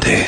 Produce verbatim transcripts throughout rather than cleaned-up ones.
Cope.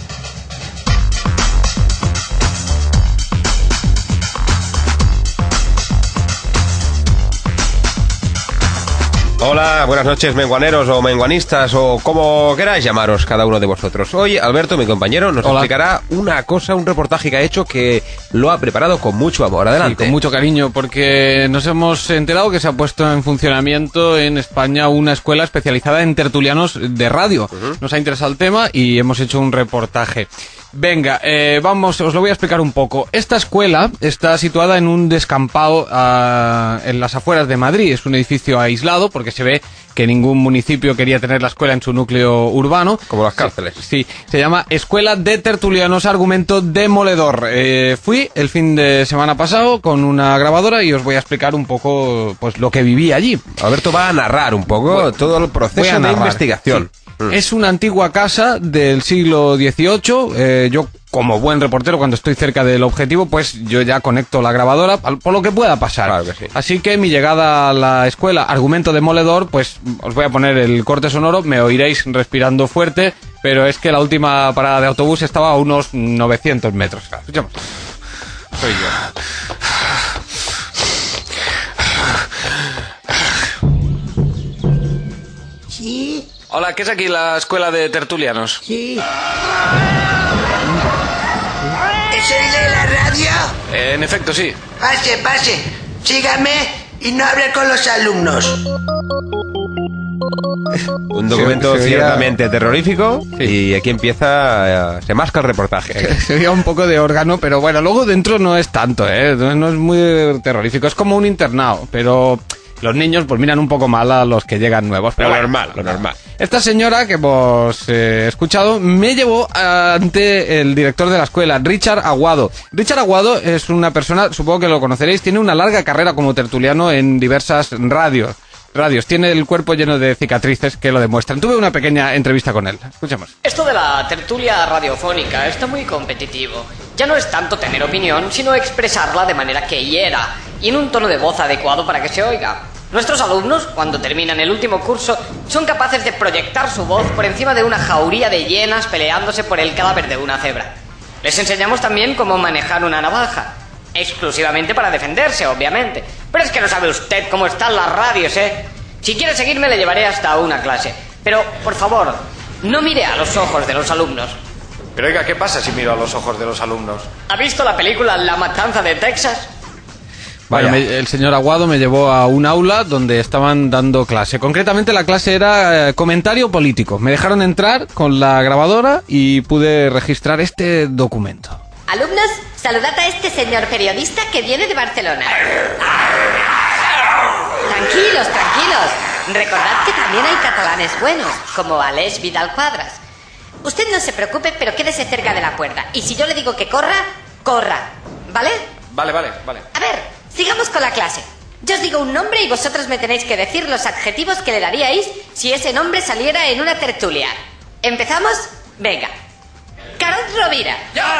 Hola, buenas noches, menguaneros o menguanistas o como queráis llamaros cada uno de vosotros. Hoy Alberto, mi compañero, nos Hola. explicará una cosa, un reportaje que ha hecho que lo ha preparado con mucho amor. Adelante. Sí, con mucho cariño, porque nos hemos enterado que se ha puesto en funcionamiento en España una escuela especializada en tertulianos de radio. Uh-huh. Nos ha interesado el tema y hemos hecho un reportaje. Venga, eh, vamos, os lo voy a explicar un poco. Esta escuela está situada en un descampado uh, en las afueras de Madrid. Es un edificio aislado porque se ve que ningún municipio quería tener la escuela en su núcleo urbano. Como las cárceles. Sí, sí. Se llama Escuela de Tertulianos, argumento demoledor. Eh, fui el fin de semana pasado con una grabadora y os voy a explicar un poco pues lo que viví allí. Alberto va a narrar un poco bueno, todo el proceso de investigación. Sí. Es una antigua casa del siglo dieciocho. Eh, yo, como buen reportero, cuando estoy cerca del objetivo, pues yo ya conecto la grabadora por lo que pueda pasar. Claro que sí. Así que mi llegada a la escuela, argumento demoledor, pues os voy a poner el corte sonoro, me oiréis respirando fuerte, pero es que la última parada de autobús estaba a unos novecientos metros. Escuchamos. Soy yo. Sí. Hola, ¿qué es aquí la escuela de tertulianos? Sí. ¿Es el de la radio? Eh, en efecto, sí. Pase, pase. Sígame y no hable con los alumnos. Un documento Se- se ciertamente terrorífico. Sí. Y aquí empieza, eh, se masca el reportaje. Sería un poco de órgano, pero bueno, luego dentro no es tanto, ¿eh? No no es muy terrorífico, es como un internado, pero los niños pues miran un poco mal a los que llegan nuevos. Pero Lo bueno, normal, lo normal. Esta señora que hemos eh, escuchado me llevó ante el director de la escuela, Richard Aguado. Richard Aguado es una persona, supongo que lo conoceréis, tiene una larga carrera como tertuliano en diversas radios. Radios, tiene el cuerpo lleno de cicatrices que lo demuestran. Tuve una pequeña entrevista con él. Escuchemos. Esto de la tertulia radiofónica está muy competitivo. Ya no es tanto tener opinión, sino expresarla de manera que hiera y en un tono de voz adecuado para que se oiga. Nuestros alumnos, cuando terminan el último curso, son capaces de proyectar su voz por encima de una jauría de hienas peleándose por el cadáver de una cebra. Les enseñamos también cómo manejar una navaja. Exclusivamente para defenderse, obviamente. Pero es que no sabe usted cómo están las radios, ¿eh? Si quiere seguirme le llevaré hasta una clase. Pero, por favor, no mire a los ojos de los alumnos. Pero oiga, ¿qué pasa si miro a los ojos de los alumnos? ¿Ha visto la película La Matanza de Texas? Bueno, Vaya. me- el señor Aguado me llevó a un aula donde estaban dando clase. Concretamente la clase era eh, comentario político. Me dejaron entrar con la grabadora y pude registrar este documento. Alumnos, saludad a este señor periodista que viene de Barcelona. Tranquilos, tranquilos. Recordad que también hay catalanes buenos, como Aleix Vidal Quadras. Usted no se preocupe, pero quédese cerca de la puerta. Y si yo le digo que corra, corra. ¿Vale? Vale, vale, vale. A ver, sigamos con la clase. Yo os digo un nombre y vosotros me tenéis que decir los adjetivos que le daríais si ese nombre saliera en una tertulia. ¿Empezamos? Venga. Carol Rovira.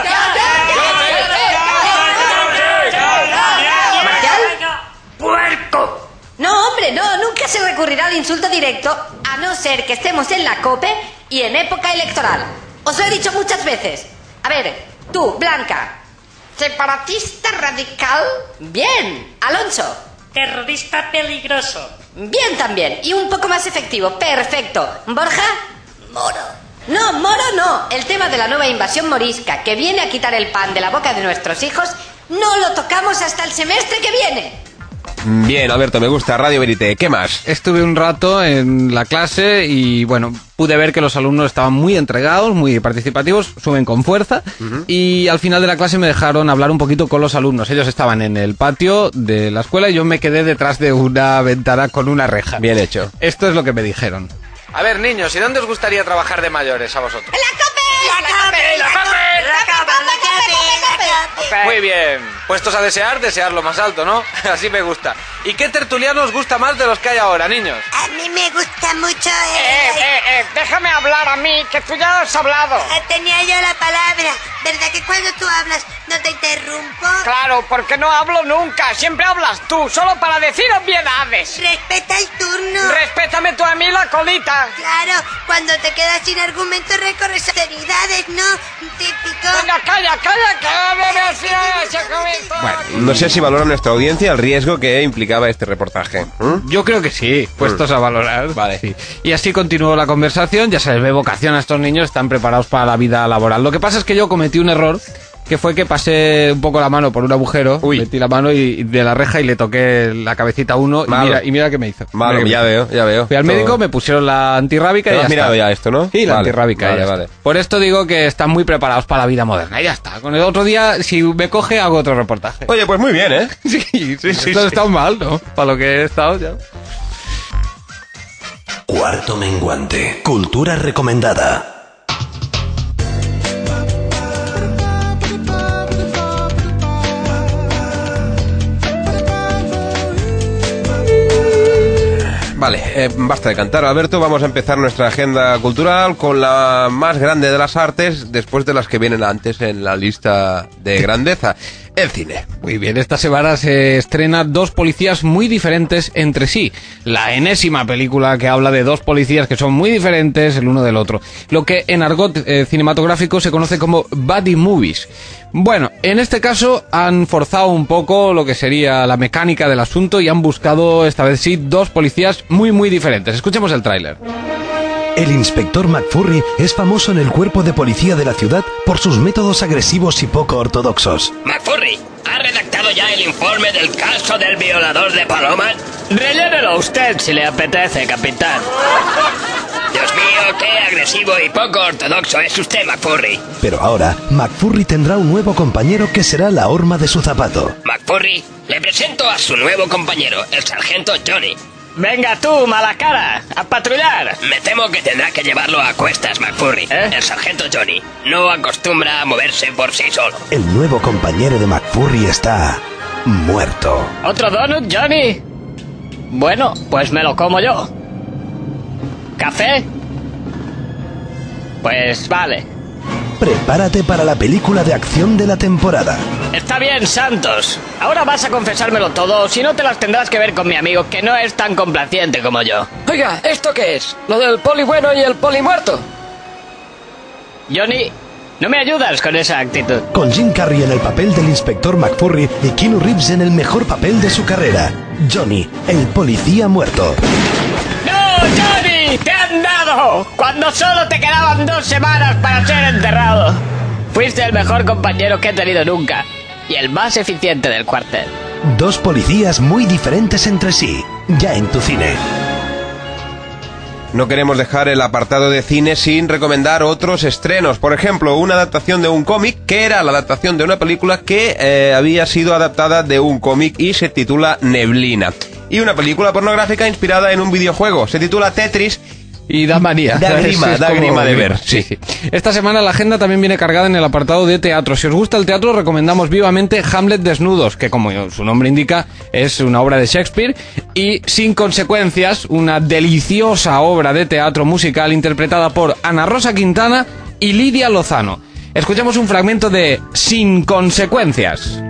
¿Marcial? ¡Puerco! No, hombre, no, nunca se recurrirá al insulto directo, a no ser que estemos en la COPE y en época electoral. Os lo he dicho muchas veces. A ver, tú, Blanca. ¿Separatista radical? Bien. Alonso. Terrorista peligroso. Bien también. Y un poco más efectivo. Perfecto. ¿Borja? Moro. No, moro no. El tema de la nueva invasión morisca, que viene a quitar el pan de la boca de nuestros hijos, no lo tocamos hasta el semestre que viene. Bien, Alberto, me gusta. Radio Verité. ¿Qué más? Estuve un rato en la clase y, bueno, pude ver que los alumnos estaban muy entregados, muy participativos, suben con fuerza. Uh-huh. Y al final de la clase me dejaron hablar un poquito con los alumnos. Ellos estaban en el patio de la escuela y yo me quedé detrás de una ventana con una reja. Bien hecho. Esto es lo que me dijeron. A ver, niños, ¿y dónde os gustaría trabajar de mayores a vosotros? ¡La COPE! ¡La COPE! ¡La COPE! ¡La COPE! ¡La COPE! Muy bien. Puestos a desear, desear lo más alto, ¿no? Así me gusta. ¿Y qué tertuliano os gusta más de los que hay ahora, niños? A mí me gusta mucho... Eh, el- eh, eh, déjame hablar a mí, que tú ya has hablado. Ah, tenía yo la palabra. ¿Verdad que cuando tú hablas no te interrumpo? Claro, porque no hablo nunca, siempre hablas tú, solo para decir obviedades. Respeta el turno. Respétame tú a mí la colita. Claro, cuando te quedas sin argumentos recorres autoridades, ¿no? Típico. Venga, calla, calla, que no me hacía ese comentario. No sé si valora nuestra audiencia el riesgo que implicaba este reportaje. ¿Mm? Yo creo que sí, puestos a valorar. Vale. Sí. Y así continuó la conversación, ya se les ve vocación a estos niños, están preparados para la vida laboral. Lo que pasa es que yo cometí un error, que fue que pasé un poco la mano por un agujero, Uy. metí la mano y, de la reja y le toqué la cabecita a uno y Malo. mira, y mira qué me hizo. Malo, Mira qué ya me veo, ya veo. Fui al Todo- médico, me pusieron la antirrábica Te y lo ya has mirado está. ya esto, ¿no? Sí, la Vale, antirrábica. vale, ya está. vale. Por esto digo que están muy preparados para la vida moderna y ya está. Con el otro día, si me coge, hago otro reportaje. Oye, pues muy bien, ¿eh? Sí, sí, sí. sí, Esto sí. no está mal, ¿no? Para lo que he estado ya. Cuarto menguante. Cultura recomendada. Vale, eh, basta de cantar, Alberto. Vamos a empezar nuestra agenda cultural con la más grande de las artes, después de las que vienen antes en la lista de grandeza, el cine. Muy bien, esta semana se estrena Dos policías muy diferentes entre sí. La enésima película que habla de dos policías que son muy diferentes el uno del otro. Lo que en argot eh, cinematográfico se conoce como buddy movies. Bueno, en este caso han forzado un poco lo que sería la mecánica del asunto y han buscado, esta vez sí, dos policías muy muy diferentes. Escuchemos el tráiler. El inspector McFurry es famoso en el cuerpo de policía de la ciudad por sus métodos agresivos y poco ortodoxos. McFurry, ¿ha redactado ya el informe del caso del violador de palomas? Rellénelo usted si le apetece, capitán. Dios mío, qué agresivo y poco ortodoxo es usted, McFurry. Pero ahora, McFurry tendrá un nuevo compañero que será la horma de su zapato. McFurry, le presento a su nuevo compañero, el sargento Johnny. Venga tú, mala cara, a patrullar. Me temo que tendrá que llevarlo a cuestas, McFurry. ¿Eh? El sargento Johnny no acostumbra a moverse por sí solo. El nuevo compañero de McFurry está... muerto. ¿Otro donut, Johnny? Bueno, pues me lo como yo. ¿Café? Pues vale. Prepárate para la película de acción de la temporada. Está bien, Santos. Ahora vas a confesármelo todo, si no te las tendrás que ver con mi amigo, que no es tan complaciente como yo. Oiga, ¿esto qué es? ¿Lo del poli bueno y el poli muerto? Johnny, no me ayudas con esa actitud. Con Jim Carrey en el papel del inspector McFurry y Keanu Reeves en el mejor papel de su carrera. Johnny, el policía muerto. ¡No, Johnny! ¡Te han dado! Cuando solo te quedaban dos semanas para ser enterrado. Fuiste el mejor compañero que he tenido nunca. Y el más eficiente del cuartel. Dos policías muy diferentes entre sí. Ya en tu cine. No queremos dejar el apartado de cine sin recomendar otros estrenos. Por ejemplo, una adaptación de un cómic que era la adaptación de una película que eh, había sido adaptada de un cómic y se titula Neblina. Y una película pornográfica inspirada en un videojuego. Se titula Tetris. Y da manía. Da grima, Es da como- grima de ver, sí. sí. Esta semana la agenda también viene cargada en el apartado de teatro. Si os gusta el teatro, recomendamos vivamente Hamlet Desnudos, que como su nombre indica, es una obra de Shakespeare, y Sin Consecuencias, una deliciosa obra de teatro musical interpretada por Ana Rosa Quintana y Lidia Lozano. Escuchemos un fragmento de Sin Consecuencias.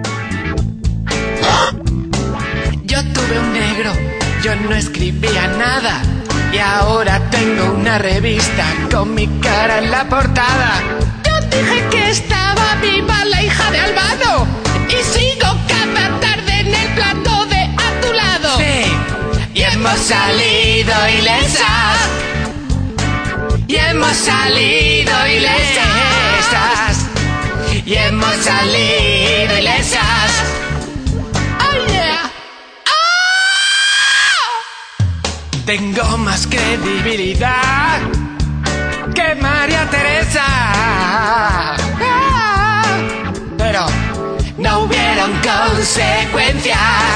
Yo tuve un negro, yo no escribía nada. Y ahora tengo una revista con mi cara en la portada. Yo dije que estaba viva la hija de Albano. Y sigo cada tarde en el plato de a tu lado. Sí, y hemos salido ilesas. Y hemos salido ilesas. Y hemos salido ilesas. Oh yeah. Tengo más credibilidad que María Teresa. Ah, pero no hubieron consecuencias.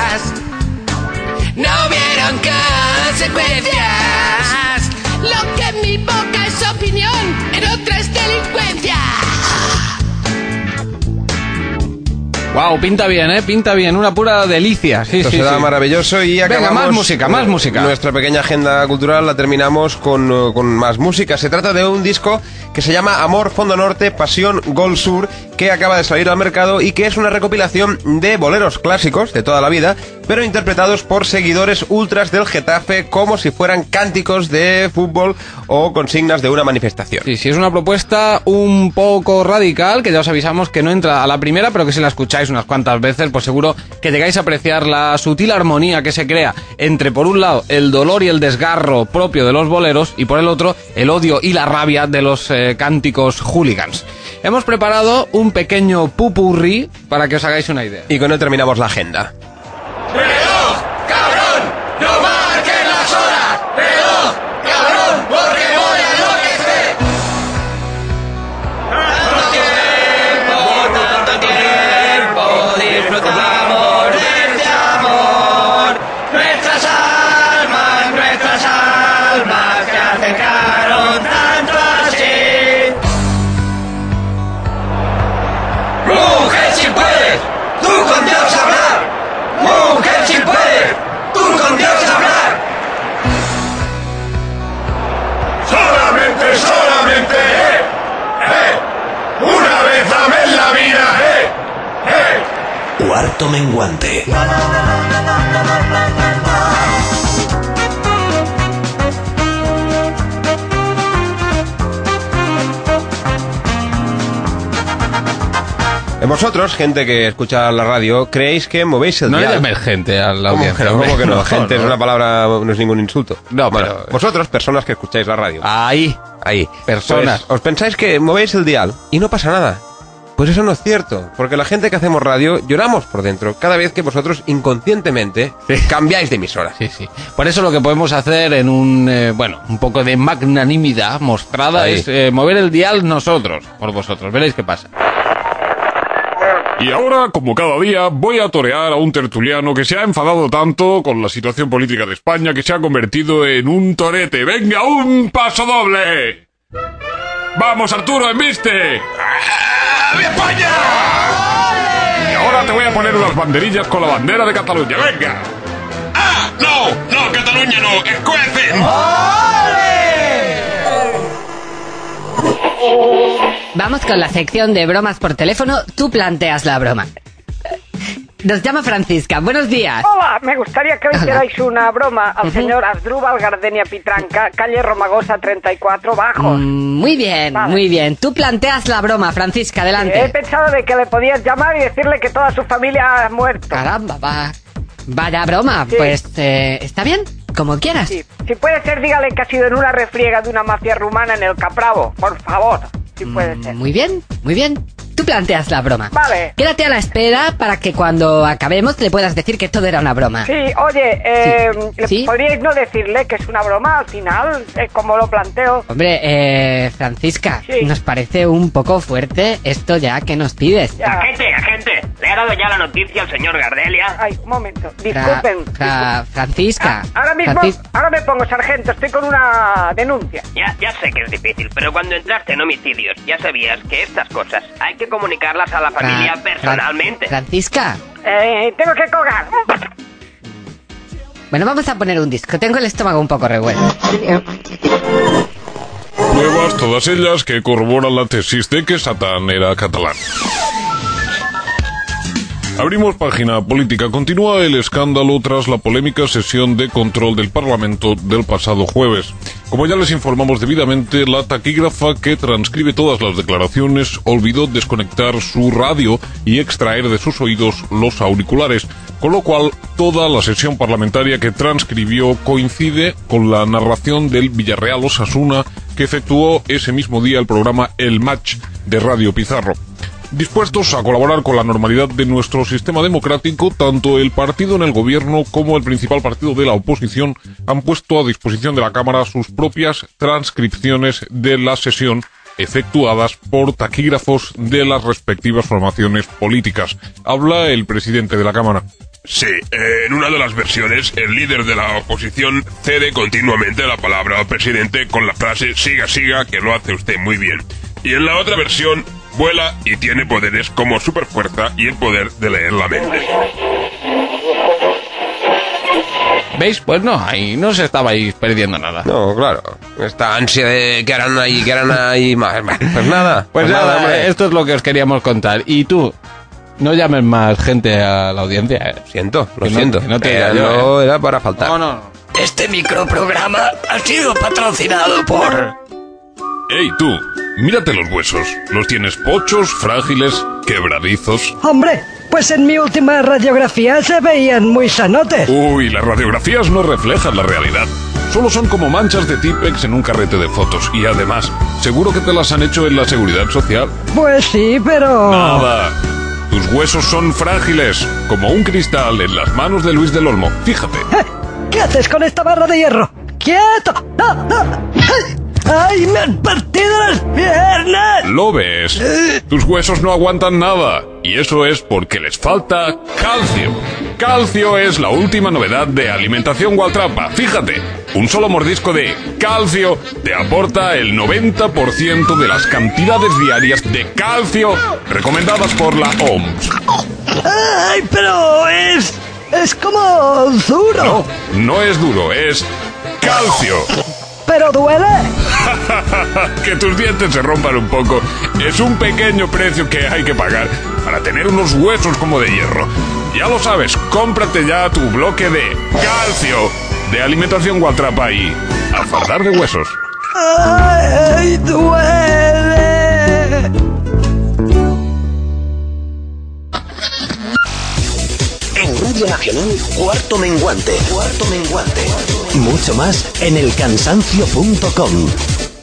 No hubieron consecuencias. Lo que en mi boca es opinión, en otra es delincuencia. Wow, Wow, pinta bien, ¿eh? Pinta bien, una pura delicia. Sí, Esto sí, será sí. maravilloso y acabamos... Venga, más música, más música. Nuestra pequeña agenda cultural la terminamos con, con más música. Se trata de un disco que se llama Amor, Fondo Norte, Pasión, Gol Sur, que acaba de salir al mercado y que es una recopilación de boleros clásicos de toda la vida, pero interpretados por seguidores ultras del Getafe como si fueran cánticos de fútbol o consignas de una manifestación. Sí, sí, es una propuesta un poco radical, que ya os avisamos que no entra a la primera, pero que si la escucháis unas cuantas veces, pues seguro que llegáis a apreciar la sutil armonía que se crea entre, por un lado, el dolor y el desgarro propio de los boleros, y por el otro, el odio y la rabia de los eh, cánticos hooligans. Hemos preparado un pequeño pupurrí para que os hagáis una idea. Y con él terminamos la agenda. ¡Reloj, cabrón! ¡No marques las horas! ¡Reloj, cabrón! ¡Porque voy a enloquecer! ¡Tanto tiempo, tanto tiempo! Disfrutamos de este amor. Nuestras almas, nuestras almas se acercaron tanto así. ¡Mujer, si puedes! ¡Tú con Dios hablar! ¡Mujer, si puedes! ¡Tú con Dios hablar! Solamente, solamente, eh, eh, una vez amé en la vida, eh, eh. Cuarto menguante. Vosotros, gente que escucha la radio, creéis que movéis el No le dial. llaméis gente a la ¿Cómo audiencia. que no? ¿Cómo que no? No, Gente no. es una palabra, no es ningún insulto. No, Bueno, pero- vosotros, personas que escucháis la radio. Ahí, Ahí. personas. Pues, os pensáis que movéis el dial y no pasa nada. Pues eso no es cierto, porque la gente que hacemos radio lloramos por dentro cada vez que vosotros inconscientemente cambiáis de emisora. Sí, sí. Por eso lo que podemos hacer en un, eh, bueno, un poco de magnanimidad mostrada Ahí. es eh, mover el dial nosotros, por vosotros. Veréis qué pasa. Y ahora, como cada día, voy a torear a un tertuliano que se ha enfadado tanto con la situación política de España que se ha convertido en un torete. ¡Venga, un paso doble! ¡Vamos, Arturo, embiste! ¡Viva España! Y ahora te voy a poner unas banderillas con la bandera de Cataluña. ¡Venga! ¡Ah! ¡No! ¡No, Cataluña no! ¡Escuecen! Vamos con la sección de bromas por teléfono. Tú planteas la broma. Nos llama Francisca. Buenos días. Hola, me gustaría que le hicierais una broma al señor Asdrúbal Gardenia Pitranca, calle Romagosa treinta y cuatro, Bajo. Mm, muy bien, Vale. muy bien. Tú planteas la broma, Francisca, He adelante. pensado de que le podías llamar y decirle que toda su familia ha muerto. Caramba, va. Vaya broma. Sí. Pues, eh, ¿está bien? Como quieras. Sí. Si puede ser, dígale que ha sido en una refriega de una mafia rumana en el Capravo, por favor. Si puede ser. Muy bien, muy bien. Tú planteas la broma. Vale. Quédate a la espera para que cuando acabemos le puedas decir que todo era una broma. Sí, oye, eh, ¿le ¿Sí? ¿podríais no decirle que es una broma al final? Eh, como lo planteo. Hombre, eh, Francisca, Sí. nos parece un poco fuerte esto ya que nos pides. Ya. Agente, agente, ¿le ha dado ya la noticia al señor Gardelia? Ay, un momento. Fra- Disculpen. Fra- Francisca. Ah, ahora mismo, Francis- ahora me pongo sargento, estoy con una denuncia. Ya, ya sé que es difícil, pero cuando entraste en homicidios ya sabías que estas cosas hay que comunicarlas a la Fra- familia Fra- personalmente. Francisca. Eh, tengo que colgar. Bueno, vamos a poner un disco. Tengo el estómago un poco revuelto. Pruebas, todas ellas, que corroboran la tesis de que Satán era catalán. Abrimos página política. Continúa el escándalo tras la polémica sesión de control del Parlamento del pasado jueves. Como ya les informamos debidamente, la taquígrafa que transcribe todas las declaraciones olvidó desconectar su radio y extraer de sus oídos los auriculares, con lo cual toda la sesión parlamentaria que transcribió coincide con la narración del Villarreal Osasuna que efectuó ese mismo día el programa El Match de Radio Pizarro. Dispuestos a colaborar con la normalidad de nuestro sistema democrático, tanto el partido en el gobierno como el principal partido de la oposición han puesto a disposición de la Cámara sus propias transcripciones de la sesión efectuadas por taquígrafos de las respectivas formaciones políticas. Habla el presidente de la Cámara. Sí, eh, en una de las versiones, el líder de la oposición cede continuamente la palabra al presidente con la frase siga, siga, que lo hace usted muy bien. Y en la otra versión, vuela y tiene poderes como superfuerza y el poder de leer la mente. ¿Veis? Pues no, ahí no se estabais perdiendo nada. No, claro. Esta ansia de que harán ahí, que harán ahí más. Pues nada. Pues, pues nada, nada, hombre. esto es lo que os queríamos contar. Y tú, no llames más gente a la audiencia. ¿eh? Siento, lo Que no- siento. que no te Eh, diga yo, no era para faltar. No, no. Este microprograma ha sido patrocinado por... ¡Ey, tú! Mírate los huesos. Los tienes pochos, frágiles, quebradizos. Hombre, pues en mi última radiografía se veían muy sanotes. Uy, las radiografías no reflejan la realidad. Solo son como manchas de Tipex en un carrete de fotos. Y además, seguro que te las han hecho en la Seguridad Social. Pues sí, pero... Nada. Tus huesos son frágiles, como un cristal en las manos de Luis del Olmo. Fíjate. ¿Eh? ¿Qué haces con esta barra de hierro? ¡Quieto! ¡Ah, ah! ¡Ay! ¡Ay, me han partido las piernas! ¿Lo ves? Tus huesos no aguantan nada. Y eso es porque les falta calcio. Calcio es la última novedad de Alimentación Gualtrapa. Fíjate, un solo mordisco de calcio te aporta el noventa por ciento de las cantidades diarias de calcio recomendadas por la O M S. ¡Ay, pero es... es como duro! No, no es duro, es calcio. ¿Pero duele? Que tus dientes se rompan un poco es un pequeño precio que hay que pagar para tener unos huesos como de hierro. Ya lo sabes, cómprate ya tu bloque de calcio de Alimentación Gualtrapa y a fardar de huesos. ¡Ay, duele! En Radio Nacional, Cuarto Menguante. Cuarto Menguante. Mucho más en el cansancio punto com.